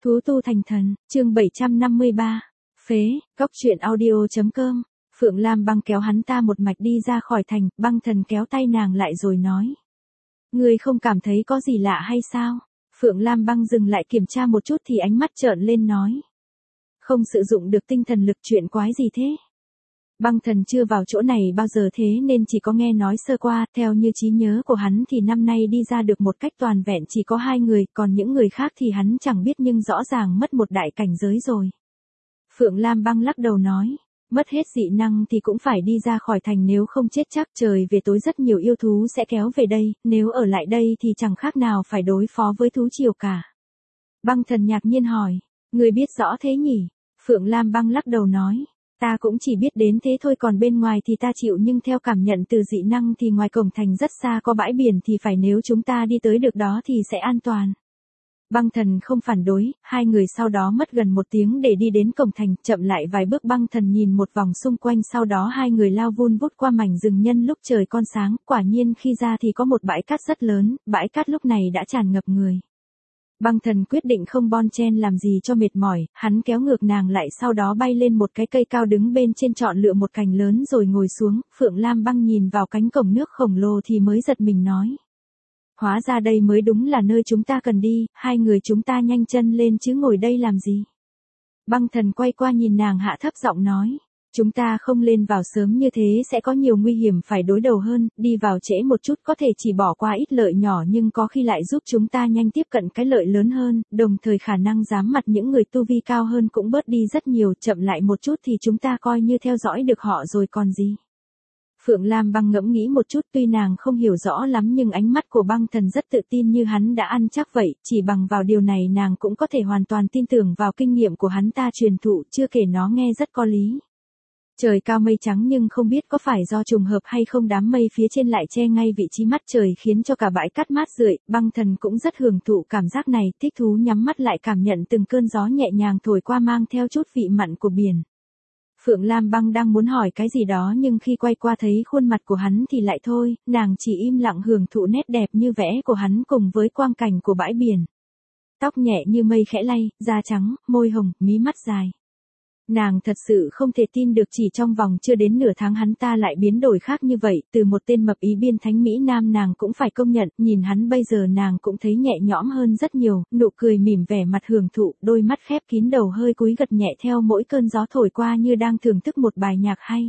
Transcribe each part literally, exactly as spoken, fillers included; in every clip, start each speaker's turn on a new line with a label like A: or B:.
A: Thú tu thành thần, chương bảy trăm năm mươi ba. Phế, góc truyện audio.com. Phượng Lam Băng kéo hắn ta một mạch đi ra khỏi thành, Băng Thần kéo tay nàng lại rồi nói. Ngươi không cảm thấy có gì lạ hay sao? Phượng Lam Băng dừng lại kiểm tra một chút thì ánh mắt trợn lên nói. Không sử dụng được tinh thần lực, chuyện quái gì thế? Băng Thần chưa vào chỗ này bao giờ thế nên chỉ có nghe nói sơ qua, theo như trí nhớ của hắn thì năm nay đi ra được một cách toàn vẹn chỉ có hai người, còn những người khác thì hắn chẳng biết nhưng rõ ràng mất một đại cảnh giới rồi. Phượng Lam Băng lắc đầu nói, mất hết dị năng thì cũng phải đi ra khỏi thành, nếu không chết chắc trời về tối rất nhiều yêu thú sẽ kéo về đây, nếu ở lại đây thì chẳng khác nào phải đối phó với thú triều cả. Băng Thần ngạc nhiên hỏi, người biết rõ thế nhỉ? Phượng Lam Băng lắc đầu nói. Ta cũng chỉ biết đến thế thôi, còn bên ngoài thì ta chịu, nhưng theo cảm nhận từ dị năng thì ngoài cổng thành rất xa có bãi biển thì phải, nếu chúng ta đi tới được đó thì sẽ an toàn. Băng Thần không phản đối, hai người sau đó mất gần một tiếng để đi đến cổng thành, chậm lại vài bước. Băng Thần nhìn một vòng xung quanh, sau đó hai người lao vun vút qua mảnh rừng nhân lúc trời còn sáng, quả nhiên khi ra thì có một bãi cát rất lớn, bãi cát lúc này đã tràn ngập người. Băng Thần quyết định không bon chen làm gì cho mệt mỏi, hắn kéo ngược nàng lại, sau đó bay lên một cái cây cao đứng bên trên, chọn lựa một cành lớn rồi ngồi xuống. Phượng Lam Băng nhìn vào cánh cổng nước khổng lồ thì mới giật mình nói. Hóa ra đây mới đúng là nơi chúng ta cần đi, hai người chúng ta nhanh chân lên chứ ngồi đây làm gì. Băng Thần quay qua nhìn nàng, hạ thấp giọng nói. Chúng ta không lên vào sớm như thế sẽ có nhiều nguy hiểm phải đối đầu hơn, đi vào trễ một chút có thể chỉ bỏ qua ít lợi nhỏ nhưng có khi lại giúp chúng ta nhanh tiếp cận cái lợi lớn hơn, đồng thời khả năng dám mặt những người tu vi cao hơn cũng bớt đi rất nhiều, chậm lại một chút thì chúng ta coi như theo dõi được họ rồi còn gì. Phượng Lam Băng ngẫm nghĩ một chút, tuy nàng không hiểu rõ lắm nhưng ánh mắt của Băng Thần rất tự tin như hắn đã ăn chắc vậy, chỉ bằng vào điều này nàng cũng có thể hoàn toàn tin tưởng vào kinh nghiệm của hắn ta truyền thụ, chưa kể nó nghe rất có lý. Trời cao mây trắng, nhưng không biết có phải do trùng hợp hay không, đám mây phía trên lại che ngay vị trí mắt trời khiến cho cả bãi cát mát rượi. Băng Thần cũng rất hưởng thụ cảm giác này, thích thú nhắm mắt lại cảm nhận từng cơn gió nhẹ nhàng thổi qua mang theo chút vị mặn của biển. Phượng Lam Băng đang muốn hỏi cái gì đó nhưng khi quay qua thấy khuôn mặt của hắn thì lại thôi, nàng chỉ im lặng hưởng thụ nét đẹp như vẽ của hắn cùng với quang cảnh của bãi biển. Tóc nhẹ như mây khẽ lay, da trắng, môi hồng, mí mắt dài. Nàng thật sự không thể tin được chỉ trong vòng chưa đến nửa tháng hắn ta lại biến đổi khác như vậy, từ một tên mập ý biên thánh Mỹ Nam nàng cũng phải công nhận, nhìn hắn bây giờ nàng cũng thấy nhẹ nhõm hơn rất nhiều, nụ cười mỉm vẻ mặt hưởng thụ, đôi mắt khép kín, đầu hơi cúi gật nhẹ theo mỗi cơn gió thổi qua như đang thưởng thức một bài nhạc hay.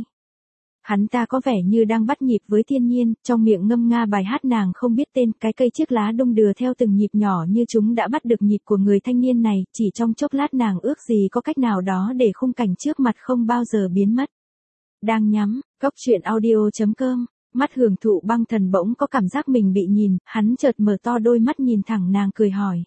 A: Hắn ta có vẻ như đang bắt nhịp với thiên nhiên, trong miệng ngâm nga bài hát nàng không biết tên, cái cây chiếc lá đung đưa theo từng nhịp nhỏ như chúng đã bắt được nhịp của người thanh niên này, chỉ trong chốc lát nàng ước gì có cách nào đó để khung cảnh trước mặt không bao giờ biến mất. Đang nhắm, góc truyện audio.com, mắt hưởng thụ Băng Thần bỗng có cảm giác mình bị nhìn, hắn chợt mở to đôi mắt nhìn thẳng nàng cười hỏi.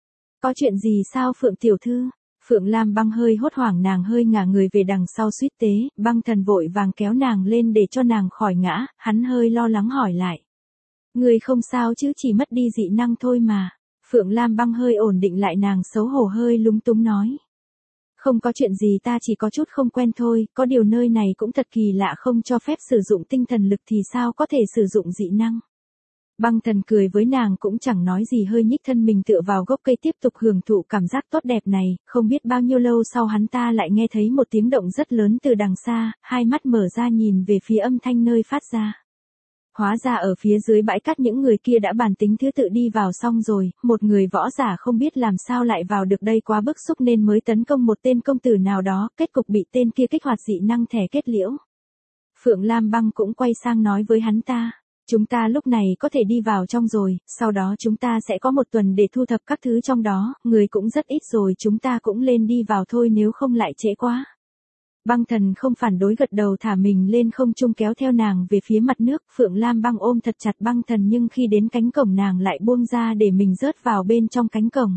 A: Có chuyện gì sao Phượng tiểu thư? Phượng Lam Băng hơi hốt hoảng, nàng hơi ngả người về đằng sau suýt tế, Băng Thần vội vàng kéo nàng lên để cho nàng khỏi ngã, hắn hơi lo lắng hỏi lại. Người không sao chứ, chỉ mất đi dị năng thôi mà. Phượng Lam Băng hơi ổn định lại, nàng xấu hổ hơi lúng túng nói. Không có chuyện gì, ta chỉ có chút không quen thôi, có điều nơi này cũng thật kỳ lạ, không cho phép sử dụng tinh thần lực thì sao có thể sử dụng dị năng. Băng Thần cười với nàng cũng chẳng nói gì, hơi nhích thân mình tựa vào gốc cây tiếp tục hưởng thụ cảm giác tốt đẹp này, không biết bao nhiêu lâu sau hắn ta lại nghe thấy một tiếng động rất lớn từ đằng xa, hai mắt mở ra nhìn về phía âm thanh nơi phát ra. Hóa ra ở phía dưới bãi cát những người kia đã bàn tính thứ tự đi vào xong rồi, một người võ giả không biết làm sao lại vào được đây, quá bức xúc nên mới tấn công một tên công tử nào đó, kết cục bị tên kia kích hoạt dị năng thẻ kết liễu. Phượng Lam Băng cũng quay sang nói với hắn ta. Chúng ta lúc này có thể đi vào trong rồi, sau đó chúng ta sẽ có một tuần để thu thập các thứ trong đó, người cũng rất ít rồi, chúng ta cũng lên đi vào thôi nếu không lại trễ quá. Băng Thần không phản đối, gật đầu thả mình lên không trung kéo theo nàng về phía mặt nước. Phượng Lam Băng ôm thật chặt Băng Thần nhưng khi đến cánh cổng nàng lại buông ra để mình rớt vào bên trong cánh cổng.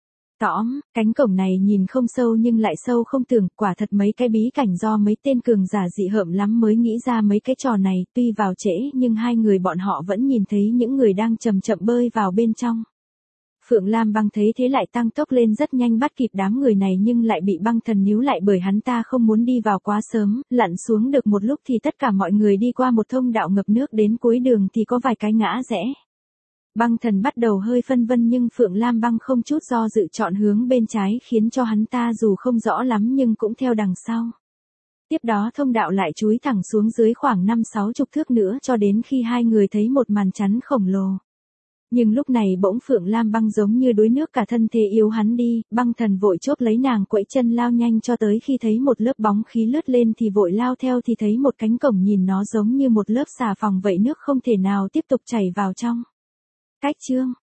A: Tõm, cánh cổng này nhìn không sâu nhưng lại sâu không tưởng, quả thật mấy cái bí cảnh do mấy tên cường giả dị hợm lắm mới nghĩ ra mấy cái trò này, tuy vào trễ nhưng hai người bọn họ vẫn nhìn thấy những người đang chậm chậm bơi vào bên trong. Phượng Lam Băng thấy thế lại tăng tốc lên rất nhanh bắt kịp đám người này nhưng lại bị Băng Thần níu lại bởi hắn ta không muốn đi vào quá sớm, lặn xuống được một lúc thì tất cả mọi người đi qua một thông đạo ngập nước, đến cuối đường thì có vài cái ngã rẽ. Băng Thần bắt đầu hơi phân vân nhưng Phượng Lam Băng không chút do dự chọn hướng bên trái khiến cho hắn ta dù không rõ lắm nhưng cũng theo đằng sau. Tiếp đó thông đạo lại chúi thẳng xuống dưới khoảng năm sáu chục thước nữa cho đến khi hai người thấy một màn chắn khổng lồ. Nhưng lúc này bỗng Phượng Lam Băng giống như đuối nước cả thân thể yếu hắn đi, Băng Thần vội chộp lấy nàng quẫy chân lao nhanh cho tới khi thấy một lớp bóng khí lướt lên thì vội lao theo thì thấy một cánh cổng nhìn nó giống như một lớp xà phòng vậy nước không thể nào tiếp tục chảy vào trong. Cách chương